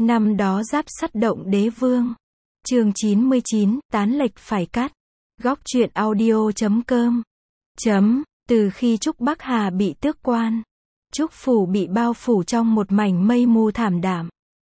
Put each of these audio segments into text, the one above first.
Năm đó Giáp Sắt động Đế Vương. Chương 99, tán lệch phải cắt. Góc truyện audio.com. Từ khi Trúc Bắc Hà bị tước quan, Trúc phủ bị bao phủ trong một mảnh mây mù thảm đạm.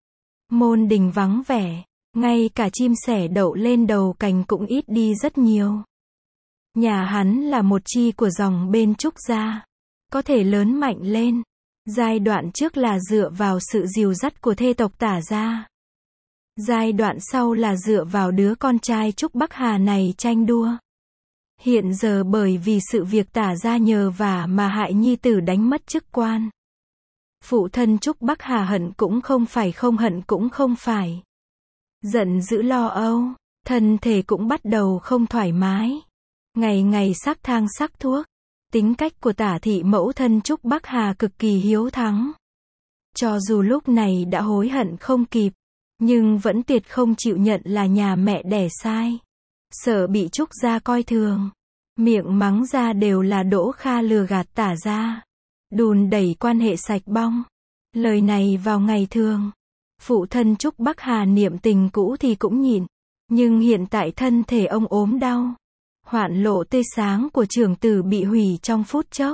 Môn đình vắng vẻ, ngay cả chim sẻ đậu lên đầu cành cũng ít đi rất nhiều. Nhà hắn là một chi của dòng bên Trúc gia, có thể lớn mạnh lên. Giai đoạn trước là dựa vào sự dìu dắt của thê tộc Tả gia. Giai đoạn sau là dựa vào đứa con trai Trúc Bắc Hà này tranh đua. Hiện giờ bởi vì sự việc Tả gia nhờ vả mà hại nhi tử đánh mất chức quan. Phụ thân Trúc Bắc Hà hận cũng không phải, không hận cũng không phải. Giận dữ lo âu, thân thể cũng bắt đầu không thoải mái. Ngày ngày sắc thang sắc thuốc. Tính cách của Tả thị mẫu thân Trúc Bắc Hà cực kỳ hiếu thắng. Cho dù lúc này đã hối hận không kịp, nhưng vẫn tuyệt không chịu nhận là nhà mẹ đẻ sai. Sợ bị Trúc gia coi thường, miệng mắng ra đều là Đỗ Kha lừa gạt Tả gia, đùn đẩy quan hệ sạch bong. Lời này vào ngày thường, phụ thân Trúc Bắc Hà niệm tình cũ thì cũng nhịn, nhưng hiện tại thân thể ông ốm đau. Hoạn lộ tươi sáng của trưởng tử bị hủy trong phút chốc.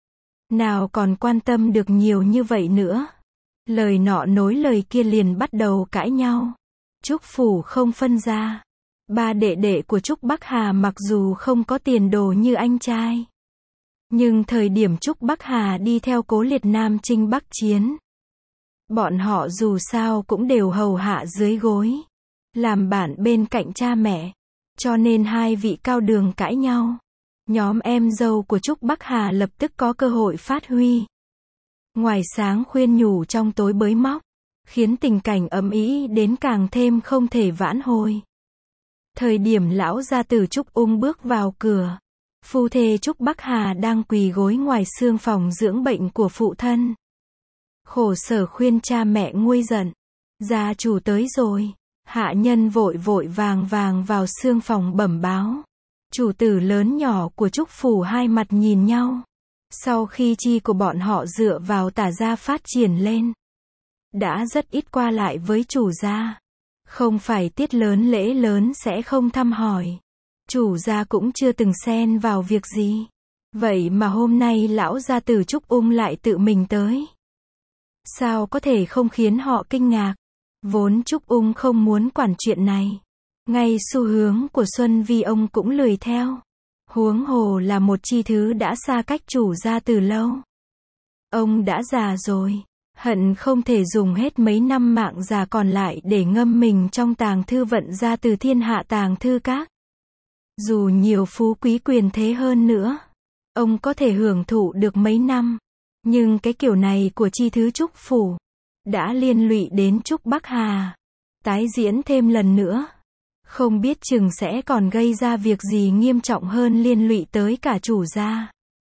Nào còn quan tâm được nhiều như vậy nữa. Lời nọ nối lời kia liền bắt đầu cãi nhau. Trúc phủ không phân ra. Ba đệ đệ của Trúc Bắc Hà mặc dù không có tiền đồ như anh trai, nhưng thời điểm Trúc Bắc Hà đi theo Cố Liệt Nam chinh Bắc chiến, bọn họ dù sao cũng đều hầu hạ dưới gối, làm bạn bên cạnh cha mẹ. Cho nên hai vị cao đường cãi nhau. Nhóm em dâu của Trúc Bắc Hà lập tức có cơ hội phát huy. Ngoài sáng khuyên nhủ trong tối bới móc, khiến tình cảnh ầm ĩ đến càng thêm không thể vãn hồi. Thời điểm lão gia tử Trúc Ung bước vào cửa, phu thê Trúc Bắc Hà đang quỳ gối ngoài xương phòng dưỡng bệnh của phụ thân. Khổ sở khuyên cha mẹ nguôi giận. Gia chủ tới rồi. Hạ nhân vội vội vàng vàng vào xương phòng bẩm báo. Chủ tử lớn nhỏ của Trúc phủ hai mặt nhìn nhau. Sau khi chi của bọn họ dựa vào Tả gia phát triển lên, đã rất ít qua lại với chủ gia. Không phải tiết lớn lễ lớn sẽ không thăm hỏi. Chủ gia cũng chưa từng xen vào việc gì. Vậy mà hôm nay lão gia tử Trúc Ung lại tự mình tới. Sao có thể không khiến họ kinh ngạc? Vốn Trúc Ung không muốn quản chuyện này. Ngay xu hướng của Xuân Vi ông cũng lười theo. Huống hồ là một chi thứ đã xa cách chủ gia từ lâu. Ông đã già rồi, hận không thể dùng hết mấy năm mạng già còn lại để ngâm mình trong tàng thư vận ra từ thiên hạ tàng thư các. Dù nhiều phú quý quyền thế hơn nữa, ông có thể hưởng thụ được mấy năm. Nhưng cái kiểu này của chi thứ Trúc phủ đã liên lụy đến Trúc Bắc Hà. Tái diễn thêm lần nữa, không biết chừng sẽ còn gây ra việc gì nghiêm trọng hơn, liên lụy tới cả chủ gia.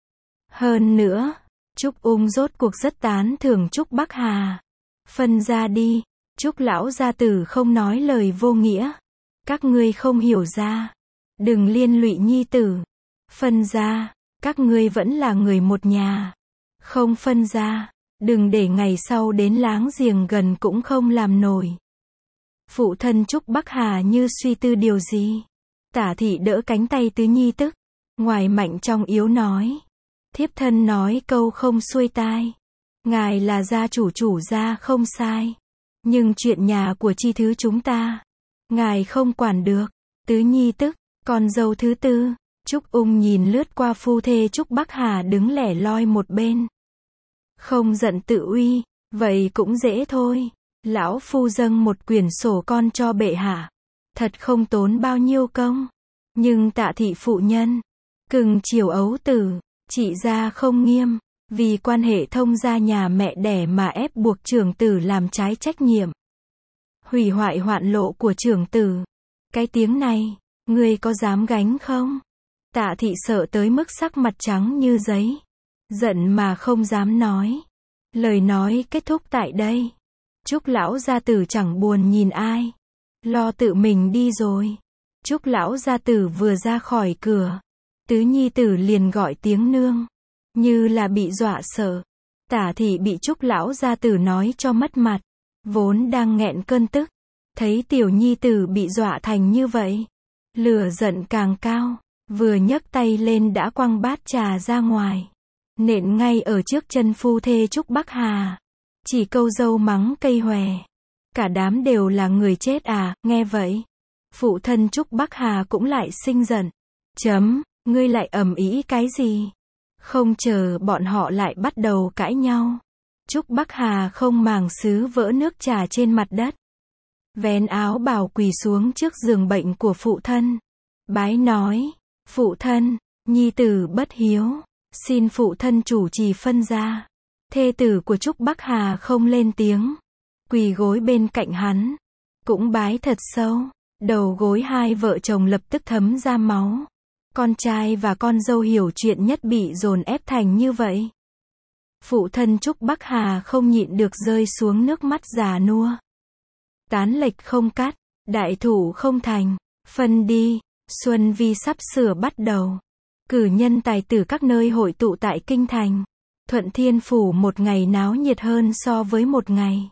Hơn nữa, Trúc Ung rốt cuộc rất tán thưởng Trúc Bắc Hà. Phân ra đi, Trúc lão gia tử không nói lời vô nghĩa. Các ngươi không hiểu ra, đừng liên lụy nhi tử. Phân ra, các ngươi vẫn là người một nhà. Không phân ra, đừng để ngày sau đến láng giềng gần cũng không làm nổi. Phụ thân Trúc Bắc Hà như suy tư điều gì. Tả thị đỡ cánh tay tứ nhi tức, ngoài mạnh trong yếu nói. Thiếp thân nói câu không xuôi tai. Ngài là gia chủ, chủ gia không sai. Nhưng chuyện nhà của chi thứ chúng ta, ngài không quản được. Tứ nhi tức, con dâu thứ tư. Trúc Ung nhìn lướt qua phu thê Trúc Bắc Hà đứng lẻ loi một bên. Không giận tự uy, vậy cũng dễ thôi. Lão phu dâng một quyển sổ con cho bệ hạ. Thật không tốn bao nhiêu công. Nhưng Tạ thị phụ nhân, cưng chiều ấu tử, trị gia không nghiêm. Vì quan hệ thông gia nhà mẹ đẻ mà ép buộc trưởng tử làm trái trách nhiệm. Hủy hoại hoạn lộ của trưởng tử. Cái tiếng này, ngươi có dám gánh không? Tạ thị sợ tới mức sắc mặt trắng như giấy. Giận mà không dám nói. Lời nói kết thúc tại đây. Trúc lão gia tử chẳng buồn nhìn ai, lo tự mình đi rồi. Trúc lão gia tử vừa ra khỏi cửa, tứ nhi tử liền gọi tiếng nương, như là bị dọa sợ. Tả thị bị Trúc lão gia tử nói cho mất mặt, vốn đang nghẹn cơn tức, thấy tiểu nhi tử bị dọa thành như vậy, lửa giận càng cao, vừa nhấc tay lên đã quăng bát trà ra ngoài, nện ngay ở trước chân phu thê Trúc Bắc Hà. Chỉ câu dâu mắng cây hòe. Cả đám đều là người chết à, nghe vậy. Phụ thân Trúc Bắc Hà cũng lại sinh giận. Ngươi lại ầm ĩ cái gì? Không chờ bọn họ lại bắt đầu cãi nhau. Trúc Bắc Hà không màng xứ vỡ nước trà trên mặt đất. Vén áo bào quỳ xuống trước giường bệnh của phụ thân. Bái nói, phụ thân, nhi tử bất hiếu, xin phụ thân chủ trì phân gia. Thê tử của Trúc Bắc Hà không lên tiếng, quỳ gối bên cạnh hắn, cũng bái thật sâu, đầu gối hai vợ chồng lập tức thấm ra máu. Con trai và con dâu hiểu chuyện nhất bị dồn ép thành như vậy. Phụ thân Trúc Bắc Hà không nhịn được rơi xuống nước mắt già nua. Tán lệch không cắt, đại thủ không thành, phân đi, Xuân Vi sắp sửa bắt đầu. Cử nhân tài tử các nơi hội tụ tại Kinh Thành. Thuận Thiên Phủ một ngày náo nhiệt hơn so với một ngày.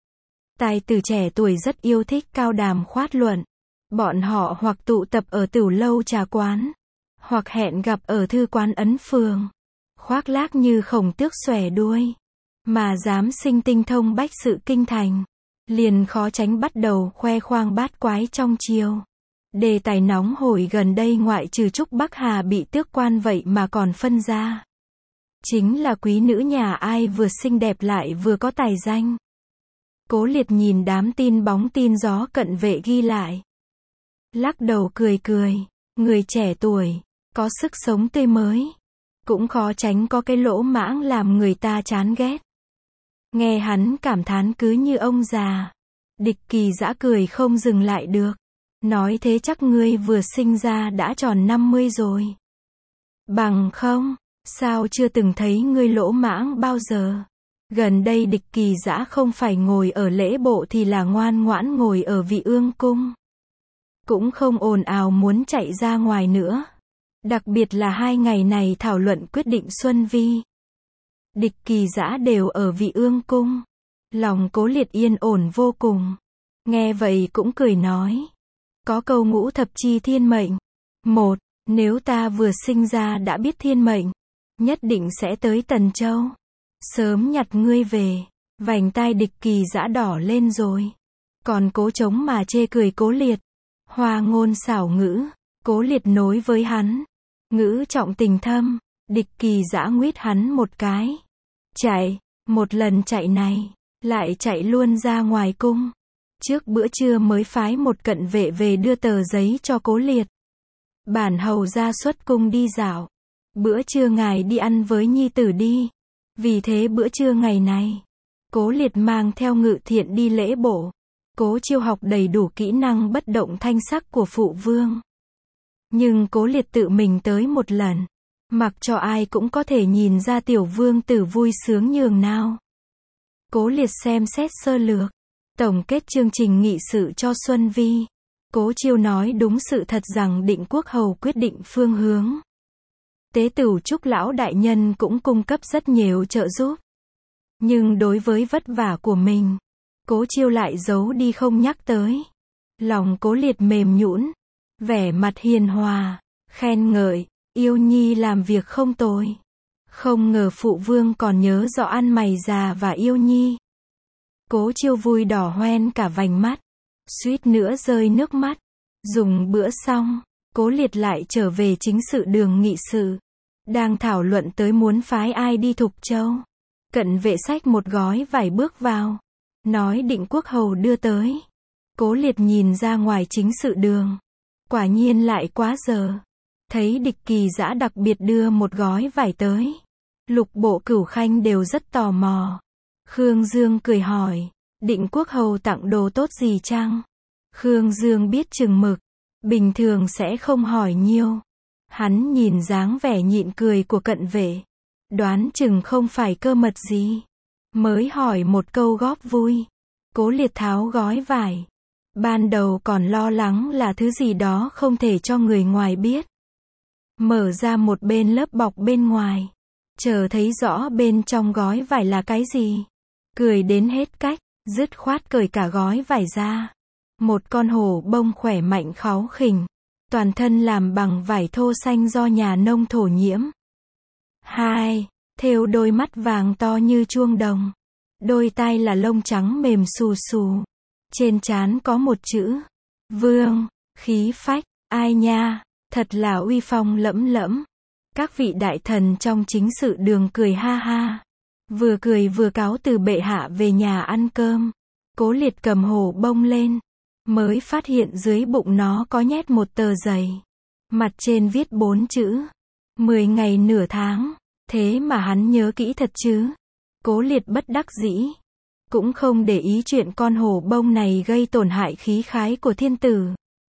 Tài tử trẻ tuổi rất yêu thích cao đàm khoát luận. Bọn họ hoặc tụ tập ở tửu lâu trà quán, hoặc hẹn gặp ở thư quán ấn phường. Khoác lác như khổng tước xòe đuôi. Mà dám sinh tinh thông bách sự Kinh Thành, liền khó tránh bắt đầu khoe khoang bát quái trong triều. Đề tài nóng hổi gần đây ngoại trừ Trúc Bắc Hà bị tước quan vậy mà còn phân ra. Chính là quý nữ nhà ai vừa xinh đẹp lại vừa có tài danh. Cố Liệt nhìn đám tin bóng tin gió cận vệ ghi lại. Lắc đầu cười cười, người trẻ tuổi, có sức sống tươi mới. Cũng khó tránh có cái lỗ mãng làm người ta chán ghét. Nghe hắn cảm thán cứ như ông già. Địch Kỳ Dã cười không dừng lại được. Nói thế chắc ngươi vừa sinh ra đã tròn 50 rồi. Bằng không, sao chưa từng thấy ngươi lỗ mãng bao giờ? Gần đây Địch Kỳ Dã không phải ngồi ở lễ bộ thì là ngoan ngoãn ngồi ở Vị Ương Cung. Cũng không ồn ào muốn chạy ra ngoài nữa. Đặc biệt là 2 ngày này thảo luận quyết định Xuân Vi. Địch Kỳ Dã đều ở Vị Ương Cung. Lòng Cố Liệt yên ổn vô cùng. Nghe vậy cũng cười nói. Có câu ngũ thập chi thiên mệnh. 1. Nếu ta vừa sinh ra đã biết thiên mệnh, nhất định sẽ tới Tần Châu. Sớm nhặt ngươi về. Vành tai Địch Kỳ Dã đỏ lên rồi. Còn cố chống mà chê cười Cố Liệt. Hoa ngôn xảo ngữ. Cố Liệt nối với hắn. Ngữ trọng tình thâm. Địch Kỳ Dã nguyết hắn một cái. Chạy. Một lần chạy này, lại chạy luôn ra ngoài cung. Trước bữa trưa mới phái một cận vệ về đưa tờ giấy cho Cố Liệt. Bản hầu ra xuất cung đi dạo. Bữa trưa ngài đi ăn với nhi tử đi. Vì thế bữa trưa ngày này, Cố Liệt mang theo Ngự Thiện đi lễ bộ. Cố Chiêu học đầy đủ kỹ năng bất động thanh sắc của phụ vương. Nhưng Cố Liệt tự mình tới một lần. Mặc cho ai cũng có thể nhìn ra tiểu vương tử vui sướng nhường nào. Cố Liệt xem xét sơ lược. Tổng kết chương trình nghị sự cho Xuân Vi. Cố Chiêu nói đúng sự thật rằng Định Quốc hầu quyết định phương hướng. Tế tửu Trúc lão đại nhân cũng cung cấp rất nhiều trợ giúp. Nhưng đối với vất vả của mình, Cố Chiêu lại giấu đi không nhắc tới. Lòng Cố Liệt mềm nhũn, vẻ mặt hiền hòa, khen ngợi, yêu nhi làm việc không tồi. Không ngờ phụ vương còn nhớ rõ ăn mày già và yêu nhi. Cố Chiêu vui đỏ hoen cả vành mắt, suýt nữa rơi nước mắt. Dùng bữa xong, Cố Liệt lại trở về chính sự đường nghị sự. Đang thảo luận tới muốn phái ai đi Thục Châu. Cận vệ xách một gói vải bước vào. Nói Định Quốc hầu đưa tới. Cố Liệt nhìn ra ngoài chính sự đường. Quả nhiên lại quá giờ. Thấy Địch Kỳ Dã đặc biệt đưa một gói vải tới. Lục bộ Cửu Khanh đều rất tò mò. Khương Dương cười hỏi. Định Quốc hầu tặng đồ tốt gì chăng? Khương Dương biết chừng mực. Bình thường sẽ không hỏi nhiều. Hắn nhìn dáng vẻ nhịn cười của cận vệ. Đoán chừng không phải cơ mật gì. Mới hỏi một câu góp vui. Cố Liệt tháo gói vải. Ban đầu còn lo lắng là thứ gì đó không thể cho người ngoài biết. Mở ra một bên lớp bọc bên ngoài. Chờ thấy rõ bên trong gói vải là cái gì. Cười đến hết cách. dứt khoát cởi cả gói vải ra. Một con hổ bông khỏe mạnh kháu khỉnh, toàn thân làm bằng vải thô xanh do nhà nông thổ nhiễm. 2. Thêu đôi mắt vàng to như chuông đồng. Đôi tai là lông trắng mềm xù xù. Trên trán có một chữ Vương, khí phách, ai nha, thật là uy phong lẫm lẫm. Các vị đại thần trong chính sự đường cười ha ha. Vừa cười vừa cáo từ bệ hạ về nhà ăn cơm. Cố Liệt cầm hổ bông lên, mới phát hiện dưới bụng nó có nhét một tờ giấy. Mặt trên viết 4 chữ. 10 ngày nửa tháng. Thế mà hắn nhớ kỹ thật chứ. Cố Liệt bất đắc dĩ. Cũng không để ý chuyện con hổ bông này gây tổn hại khí khái của thiên tử.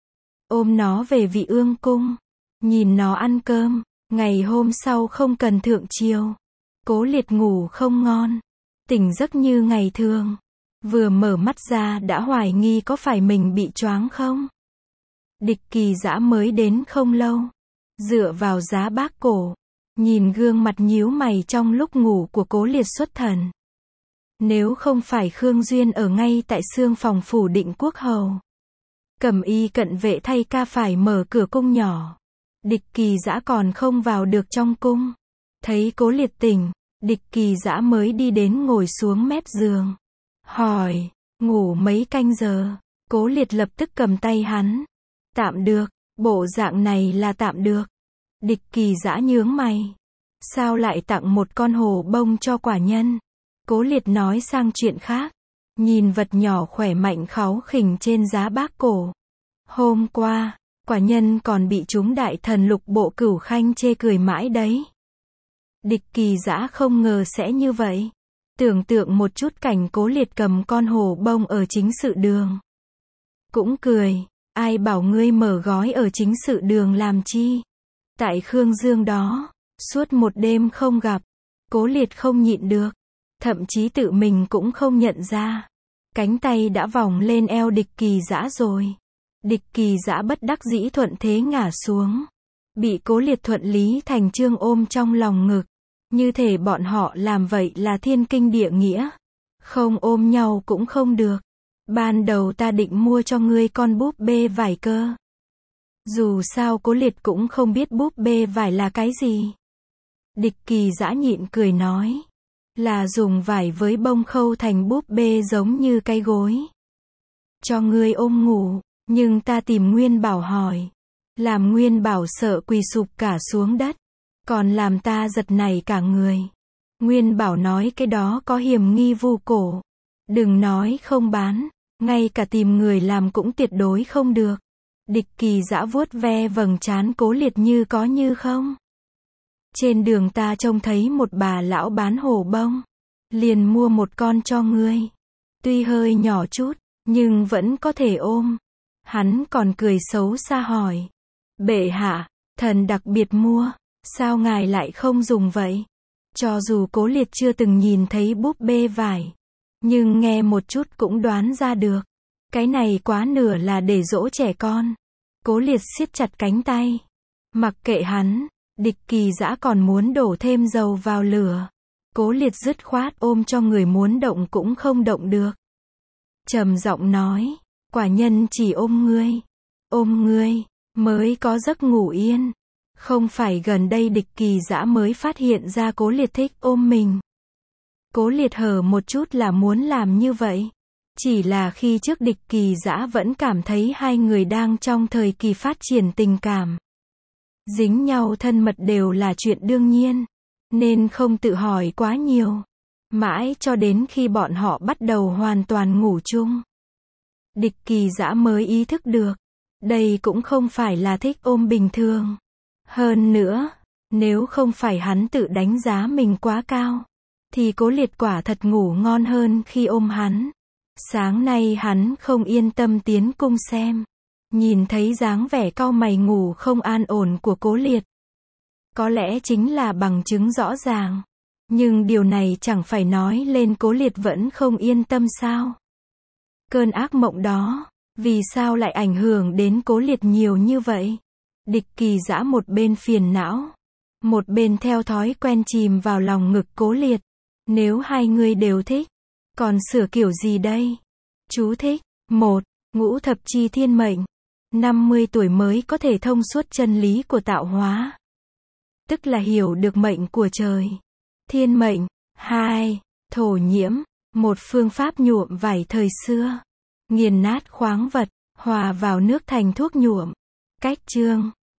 Ôm nó về Vị Ương cung. Nhìn nó ăn cơm. Ngày hôm sau không cần thượng triều. Cố Liệt ngủ không ngon. Tỉnh giấc như ngày thường. Vừa mở mắt ra đã hoài nghi có phải mình bị choáng không. Địch Kỳ Dã mới đến không lâu. Dựa vào giá bác cổ. Nhìn gương mặt nhíu mày trong lúc ngủ của Cố Liệt xuất thần. Nếu không phải Khương Duyên ở ngay tại xương phòng phủ Định Quốc hầu. Cẩm y cận vệ thay ca phải mở cửa cung nhỏ. Địch Kỳ Dã còn không vào được trong cung. Thấy Cố Liệt tỉnh, Địch Kỳ Dã mới đi đến ngồi xuống mép giường. Hỏi, ngủ mấy canh giờ? Cố Liệt lập tức cầm tay hắn. Tạm được, bộ dạng này là tạm được. Địch Kỳ Dã nhướng mày. Sao lại tặng một con hổ bông cho quả nhân? Cố Liệt nói sang chuyện khác. Nhìn vật nhỏ khỏe mạnh kháu khỉnh trên giá bác cổ. Hôm qua, quả nhân còn bị chúng đại thần Lục Bộ Cửu Khanh chê cười mãi đấy. Địch Kỳ Dã không ngờ sẽ như vậy. Tưởng tượng một chút cảnh Cố Liệt cầm con hổ bông ở chính sự đường. Cũng cười, ai bảo ngươi mở gói ở chính sự đường làm chi? Tại Khương Dương đó, suốt một đêm không gặp, Cố Liệt không nhịn được, thậm chí tự mình cũng không nhận ra. Cánh tay đã vòng lên eo Địch Kỳ Dã rồi. Địch Kỳ Dã bất đắc dĩ thuận thế ngả xuống. Bị Cố Liệt thuận lý thành chương ôm trong lòng ngực. Như thể bọn họ làm vậy là thiên kinh địa nghĩa. Không ôm nhau cũng không được. Ban đầu ta định mua cho ngươi con búp bê vải cơ. Dù sao Cố Liệt cũng không biết búp bê vải là cái gì. Địch Kỳ Dã nhịn cười nói. Là dùng vải với bông khâu thành búp bê giống như cái gối. Cho ngươi ôm ngủ, nhưng ta tìm Nguyên Bảo hỏi. Làm Nguyên Bảo sợ quỳ sụp cả xuống đất. Còn làm ta giật nảy cả người. Nguyên Bảo nói cái đó có hiểm nghi vu cổ. Đừng nói không bán, ngay cả tìm người làm cũng tuyệt đối không được. Địch Kỳ Dã vuốt ve vầng trán Cố Liệt như có như không. Trên đường ta trông thấy một bà lão bán hổ bông. Liền mua một con cho ngươi. Tuy hơi nhỏ chút, nhưng vẫn có thể ôm. Hắn còn cười xấu xa hỏi. Bệ hạ, thần đặc biệt mua. Sao ngài lại không dùng vậy? Cho dù Cố Liệt chưa từng nhìn thấy búp bê vải, nhưng nghe một chút cũng đoán ra được. Cái này quá nửa là để dỗ trẻ con. Cố Liệt siết chặt cánh tay. Mặc kệ hắn, Địch Kỳ Dã còn muốn đổ thêm dầu vào lửa. Cố Liệt dứt khoát ôm cho người muốn động cũng không động được. Trầm giọng nói, quả nhân chỉ ôm ngươi, mới có giấc ngủ yên. Không phải gần đây Địch Kỳ Dã mới phát hiện ra Cố Liệt thích ôm mình. Cố Liệt hờ một chút là muốn làm như vậy. Chỉ là khi trước Địch Kỳ Dã vẫn cảm thấy hai người đang trong thời kỳ phát triển tình cảm. Dính nhau thân mật đều là chuyện đương nhiên. Nên không tự hỏi quá nhiều. Mãi cho đến khi bọn họ bắt đầu hoàn toàn ngủ chung. Địch Kỳ Dã mới ý thức được. Đây cũng không phải là thích ôm bình thường. Hơn nữa, nếu không phải hắn tự đánh giá mình quá cao, thì Cố Liệt quả thật ngủ ngon hơn khi ôm hắn. Sáng nay hắn không yên tâm tiến cung xem. Nhìn thấy dáng vẻ cau mày ngủ không an ổn của Cố Liệt. Có lẽ chính là bằng chứng rõ ràng. Nhưng điều này chẳng phải nói lên Cố Liệt vẫn không yên tâm sao? Cơn ác mộng đó, vì sao lại ảnh hưởng đến Cố Liệt nhiều như vậy? Địch Kỳ Dã một bên phiền não, một bên theo thói quen chìm vào lòng ngực Cố Liệt. Nếu hai người đều thích, Còn sửa kiểu gì đây? Chú thích. 1. Ngũ thập chi thiên mệnh. 50 tuổi mới có thể thông suốt chân lý của tạo hóa. Tức là hiểu được mệnh của trời. Thiên mệnh. 2. Thổ nhiễm. Một phương pháp nhuộm vải thời xưa. Nghiền nát khoáng vật, hòa vào nước thành thuốc nhuộm. Cách chương.